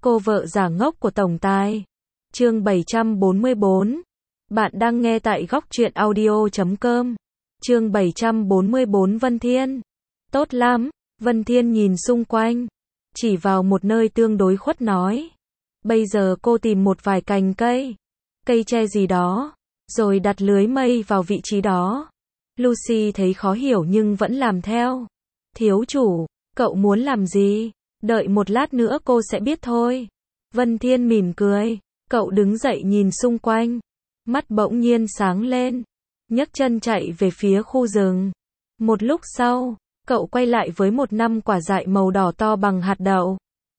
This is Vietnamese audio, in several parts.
Cô vợ giả ngốc của tổng tài. Chương 744. Bạn đang nghe tại góc truyện audio.com. Chương 744 Vân Thiên. Tốt lắm. Vân Thiên nhìn xung quanh, chỉ vào một nơi tương đối khuất nói. Bây giờ cô tìm một vài cành cây, cây tre gì đó, rồi đặt lưới mây vào vị trí đó. Lucy thấy khó hiểu nhưng vẫn làm theo. Thiếu chủ, cậu muốn làm gì? Đợi một lát nữa cô sẽ biết thôi. Vân Thiên mỉm cười. Cậu đứng dậy nhìn xung quanh, mắt bỗng nhiên sáng lên, nhấc chân chạy về phía khu rừng. Một lúc sau, cậu quay lại với một năm quả dại màu đỏ to bằng hạt đậu.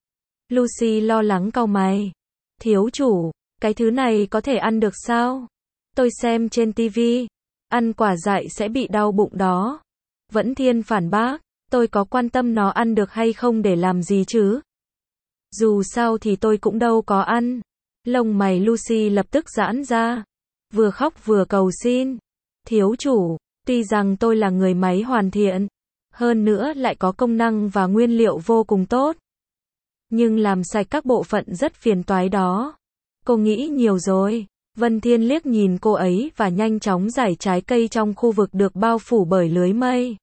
Lucy lo lắng cau mày. Thiếu chủ, cái thứ này có thể ăn được sao? Tôi xem trên tivi, ăn quả dại sẽ bị đau bụng đó. Vân Thiên phản bác, tôi có quan tâm nó ăn được hay không để làm gì chứ? Dù sao thì tôi cũng đâu có ăn. Lông mày Lucy lập tức giãn ra, vừa khóc vừa cầu xin. Thiếu chủ, tuy rằng tôi là người máy hoàn thiện, hơn nữa lại có công năng và nguyên liệu vô cùng tốt, nhưng làm sạch các bộ phận rất phiền toái đó. Cô nghĩ nhiều rồi. Vân Thiên liếc nhìn cô ấy và nhanh chóng giải trái cây trong khu vực được bao phủ bởi lưới mây.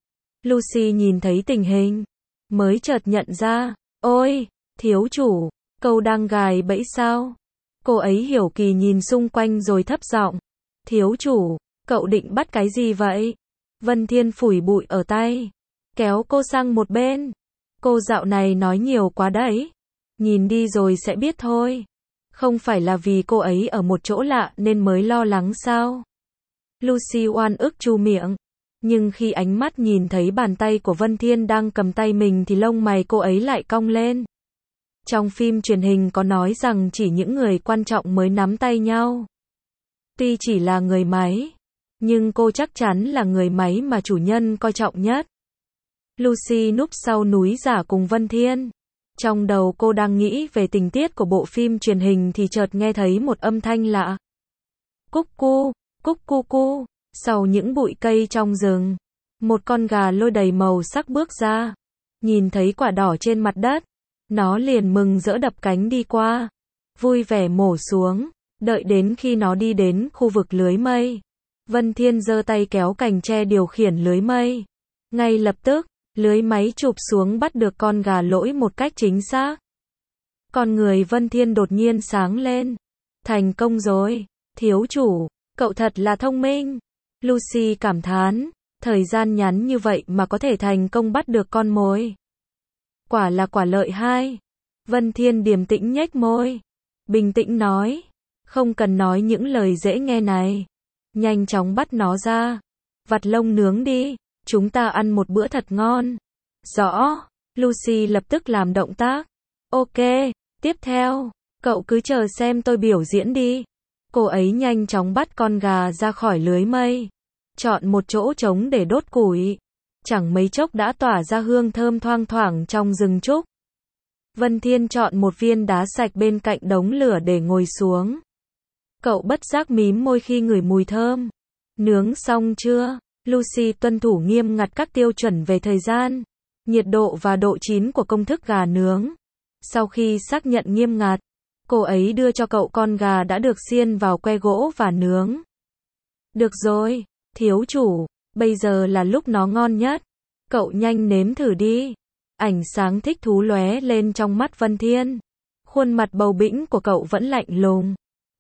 Lucy nhìn thấy tình hình, mới chợt nhận ra, ôi, thiếu chủ, cậu đang gài bẫy sao? Cô ấy hiểu kỳ nhìn xung quanh rồi thấp giọng, thiếu chủ, cậu định bắt cái gì vậy? Vân Thiên phủi bụi ở tay, kéo cô sang một bên. Cô dạo này nói nhiều quá đấy. Nhìn đi rồi sẽ biết thôi. Không phải là vì cô ấy ở một chỗ lạ nên mới lo lắng sao? Lucy oan ức chu miệng. Nhưng khi ánh mắt nhìn thấy bàn tay của Vân Thiên đang cầm tay mình thì lông mày cô ấy lại cong lên. Trong phim truyền hình có nói rằng chỉ những người quan trọng mới nắm tay nhau. Tuy chỉ là người máy, nhưng cô chắc chắn là người máy mà chủ nhân coi trọng nhất. Lucy núp sau núi giả cùng Vân Thiên. Trong đầu cô đang nghĩ về tình tiết của bộ phim truyền hình thì chợt nghe thấy một âm thanh lạ. Cúc cu cu. Sau những bụi cây trong rừng, một con gà lôi đầy màu sắc bước ra. Nhìn thấy quả đỏ trên mặt đất, nó liền mừng rỡ đập cánh đi qua, vui vẻ mổ xuống. Đợi đến khi nó đi đến khu vực lưới mây, Vân Thiên giơ tay kéo cành tre điều khiển lưới mây. Ngay lập tức, lưới máy chụp xuống bắt được con gà lỗi một cách chính xác. Con người Vân Thiên đột nhiên sáng lên. Thành công rồi, thiếu chủ, cậu thật là thông minh. Lucy cảm thán, thời gian ngắn như vậy mà có thể thành công bắt được con mồi. Quả là quả lợi hai. Vân Thiên điềm tĩnh nhếch môi, bình tĩnh nói, không cần nói những lời dễ nghe này. Nhanh chóng bắt nó ra, vặt lông nướng đi, chúng ta ăn một bữa thật ngon. Rõ, Lucy lập tức làm động tác. Ok, tiếp theo, cậu cứ chờ xem tôi biểu diễn đi. Cô ấy nhanh chóng bắt con gà ra khỏi lưới mây, chọn một chỗ trống để đốt củi. Chẳng mấy chốc đã tỏa ra hương thơm thoang thoảng trong rừng trúc. Vân Thiên chọn một viên đá sạch bên cạnh đống lửa để ngồi xuống. Cậu bất giác mím môi khi ngửi mùi thơm. Nướng xong chưa? Lucy tuân thủ nghiêm ngặt các tiêu chuẩn về thời gian, nhiệt độ và độ chín của công thức gà nướng. Sau khi xác nhận nghiêm ngặt, cô ấy đưa cho cậu con gà đã được xiên vào que gỗ và nướng. Được rồi, thiếu chủ, bây giờ là lúc nó ngon nhất. Cậu nhanh nếm thử đi. Ánh sáng thích thú lóe lên trong mắt Vân Thiên. Khuôn mặt bầu bĩnh của cậu vẫn lạnh lùng.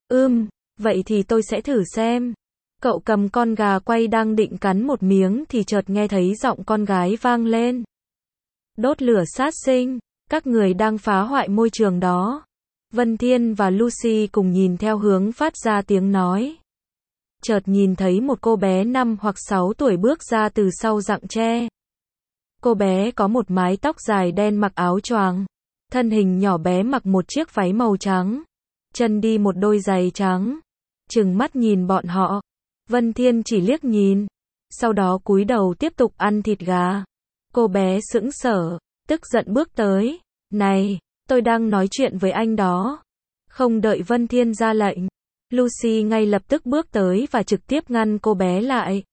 Vậy thì tôi sẽ thử xem. Cậu cầm con gà quay đang định cắn một miếng thì chợt nghe thấy giọng con gái vang lên. Đốt lửa sát sinh, các người đang phá hoại môi trường đó. Vân Thiên và Lucy cùng nhìn theo hướng phát ra tiếng nói. Chợt nhìn thấy một cô bé 5 hoặc 6 tuổi bước ra từ sau rặng tre. Cô bé có một mái tóc dài đen mặc áo choàng. Thân hình nhỏ bé mặc một chiếc váy màu trắng. Chân đi một đôi giày trắng. Trừng mắt nhìn bọn họ. Vân Thiên chỉ liếc nhìn. Sau đó cúi đầu tiếp tục ăn thịt gà. Cô bé sững sờ, tức giận bước tới. Này, tôi đang nói chuyện với anh đó. Không đợi Vân Thiên ra lệnh, Lucy ngay lập tức bước tới và trực tiếp ngăn cô bé lại.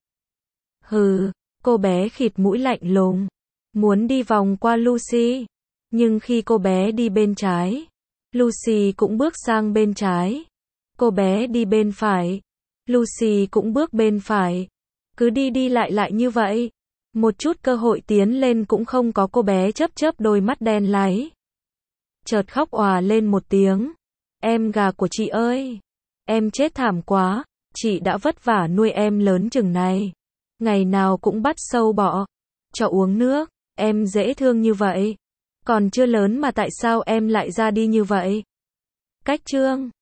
Hừ, cô bé khịt mũi lạnh lùng, muốn đi vòng qua Lucy. Nhưng khi cô bé đi bên trái, Lucy cũng bước sang bên trái. Cô bé đi bên phải. Lucy cũng bước bên phải. Cứ đi đi lại lại như vậy. Một chút cơ hội tiến lên cũng không có, cô bé chớp chớp đôi mắt đen láy. Chợt khóc òa lên một tiếng. Em gà của chị ơi! Em chết thảm quá, chị đã vất vả nuôi em lớn chừng này. Ngày nào cũng bắt sâu bọ, cho uống nước, em dễ thương như vậy. Còn chưa lớn mà tại sao em lại ra đi như vậy? Cách chương